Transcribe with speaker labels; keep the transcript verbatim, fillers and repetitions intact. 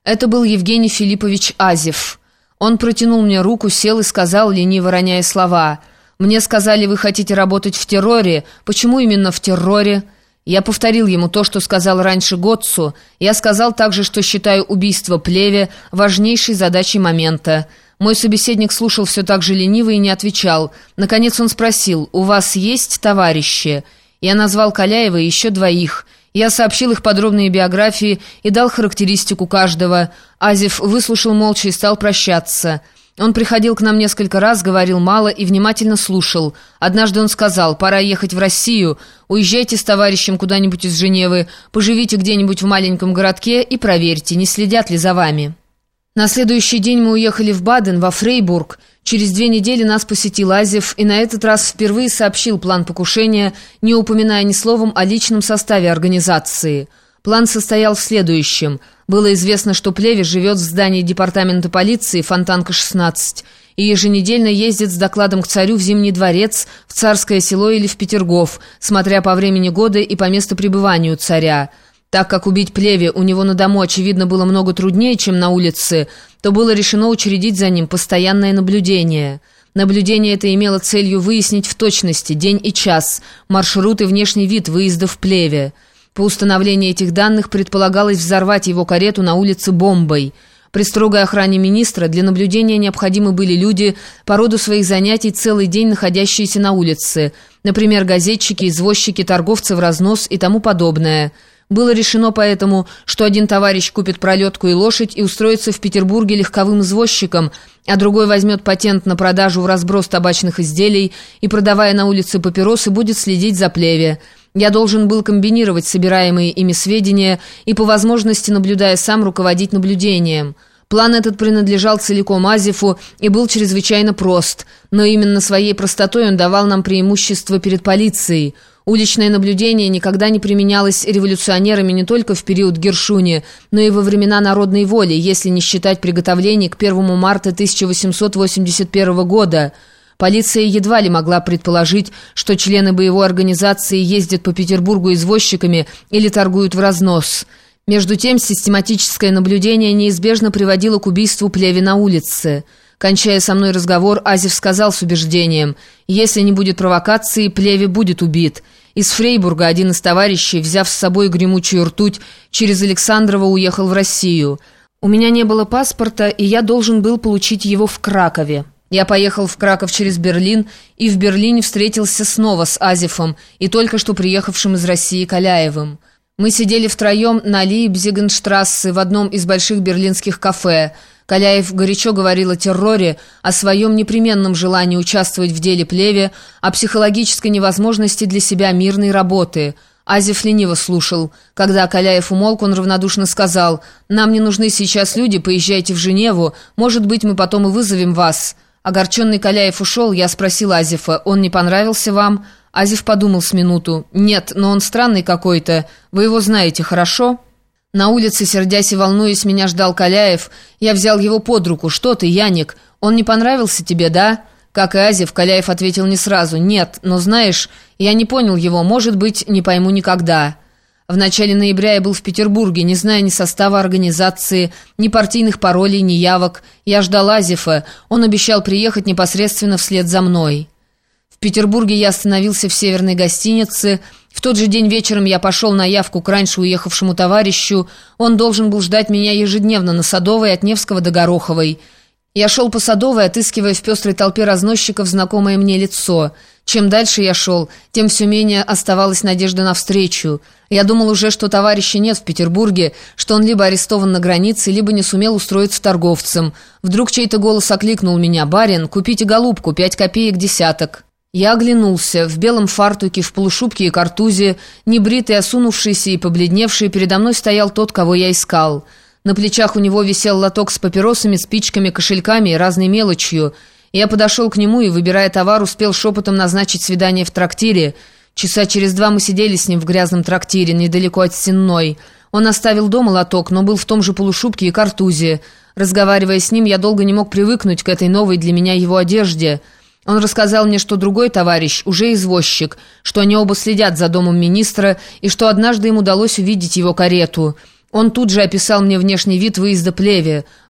Speaker 1: Это был Евгений Филиппович Азев. Он протянул мне руку, сел и сказал, лениво роняя слова: «Мне сказали, вы хотите работать в терроре. Почему именно в терроре?» Я повторил ему то, что сказал раньше Готцу. Я сказал также, что считаю убийство Плеве важнейшей задачей момента. Мой собеседник слушал все так же лениво и не отвечал. Наконец он спросил: «У вас есть товарищи?» Я назвал Каляева и еще двоих. Я сообщил их подробные биографии и дал характеристику каждого. Азев выслушал молча и стал прощаться. Он приходил к нам несколько раз, говорил мало и внимательно слушал. Однажды он сказал: «Пора ехать в Россию. Уезжайте с товарищем куда-нибудь из Женевы, поживите где-нибудь в маленьком городке и проверьте, не следят ли за вами». На следующий день мы уехали в Баден, во Фрейбург. Через две недели нас посетил Азев и на этот раз впервые сообщил план покушения, не упоминая ни словом о личном составе организации. План состоял в следующем. Было известно, что Плеве живет в здании департамента полиции Фонтанка шестнадцать и еженедельно ездит с докладом к царю в Зимний дворец, в Царское село или в Петергоф, смотря по времени года и по месту пребыванию царя. Так как убить Плеве у него на дому, очевидно, было много труднее, чем на улице, то было решено учредить за ним постоянное наблюдение. Наблюдение это имело целью выяснить в точности день и час, маршрут и внешний вид выезда в Плеве. По установлению этих данных предполагалось взорвать его карету на улице бомбой. При строгой охране министра для наблюдения необходимы были люди, по роду своих занятий целый день находящиеся на улице, например, газетчики, извозчики, торговцы в разнос и тому подобное. Было решено поэтому, что один товарищ купит пролетку и лошадь и устроится в Петербурге легковым извозчиком, а другой возьмет патент на продажу в разброс табачных изделий и, продавая на улице папиросы, будет следить за Плеве. Я должен был комбинировать собираемые ими сведения и, по возможности, наблюдая сам, руководить наблюдением. План этот принадлежал целиком Азеву и был чрезвычайно прост, но именно своей простотой он давал нам преимущество перед полицией. Уличное наблюдение никогда не применялось революционерами не только в период Гершуни, но и во времена народной воли, если не считать приготовлений к первому марта тысяча восемьсот восемьдесят первого года. Полиция едва ли могла предположить, что члены боевой организации ездят по Петербургу извозчиками или торгуют в разнос. Между тем, систематическое наблюдение неизбежно приводило к убийству Плеве на улице. Кончая со мной разговор, Азев сказал с убеждением: «Если не будет провокации, Плеве будет убит». Из Фрейбурга один из товарищей, взяв с собой гремучую ртуть, через Александрово уехал в Россию. У меня не было паспорта, и я должен был получить его в Кракове. Я поехал в Краков через Берлин, и в Берлине встретился снова с Азефом и только что приехавшим из России Каляевым. Мы сидели втроем на Лейпцигенштрассе в одном из больших берлинских кафе. Каляев горячо говорил о терроре, о своем непременном желании участвовать в деле Плеве, о психологической невозможности для себя мирной работы. Азев лениво слушал. Когда Каляев умолк, он равнодушно сказал: «Нам не нужны сейчас люди, поезжайте в Женеву, может быть, мы потом и вызовем вас». Огорченный Каляев ушел, я спросил Азефа: «Он не понравился вам?» Азев подумал с минуту. «Нет, но он странный какой-то. Вы его знаете хорошо?» На улице, сердясь и волнуясь, меня ждал Каляев. Я взял его под руку. «Что ты, Яник? Он не понравился тебе, да?» Как и Азев, Каляев ответил не сразу. «Нет, но знаешь, я не понял его, может быть, не пойму никогда». В начале ноября я был в Петербурге, не зная ни состава организации, ни партийных паролей, ни явок. Я ждал Азефа. Он обещал приехать непосредственно вслед за мной. В Петербурге я остановился в северной гостинице. В тот же день вечером я пошел на явку к раньше уехавшему товарищу. Он должен был ждать меня ежедневно на Садовой от Невского до Гороховой. Я шел по Садовой, отыскивая в пестрой толпе разносчиков знакомое мне лицо. Чем дальше я шел, тем все менее оставалась надежда на встречу. Я думал уже, что товарища нет в Петербурге, что он либо арестован на границе, либо не сумел устроиться торговцем. Вдруг чей-то голос окликнул меня: «Барин, купите голубку, пять копеек десяток». Я оглянулся. В белом фартуке, в полушубке и картузе, небритый, осунувшийся и побледневший, передо мной стоял тот, кого я искал. На плечах у него висел лоток с папиросами, спичками, кошельками и разной мелочью. Я подошел к нему и, выбирая товар, успел шепотом назначить свидание в трактире. Часа через два мы сидели с ним в грязном трактире, недалеко от Сенной. Он оставил дома лоток, но был в том же полушубке и картузе. Разговаривая с ним, я долго не мог привыкнуть к этой новой для меня его одежде. Он рассказал мне, что другой товарищ, уже извозчик, что они оба следят за домом министра и что однажды им удалось увидеть его карету. Он тут же описал мне внешний вид выезда Плеве.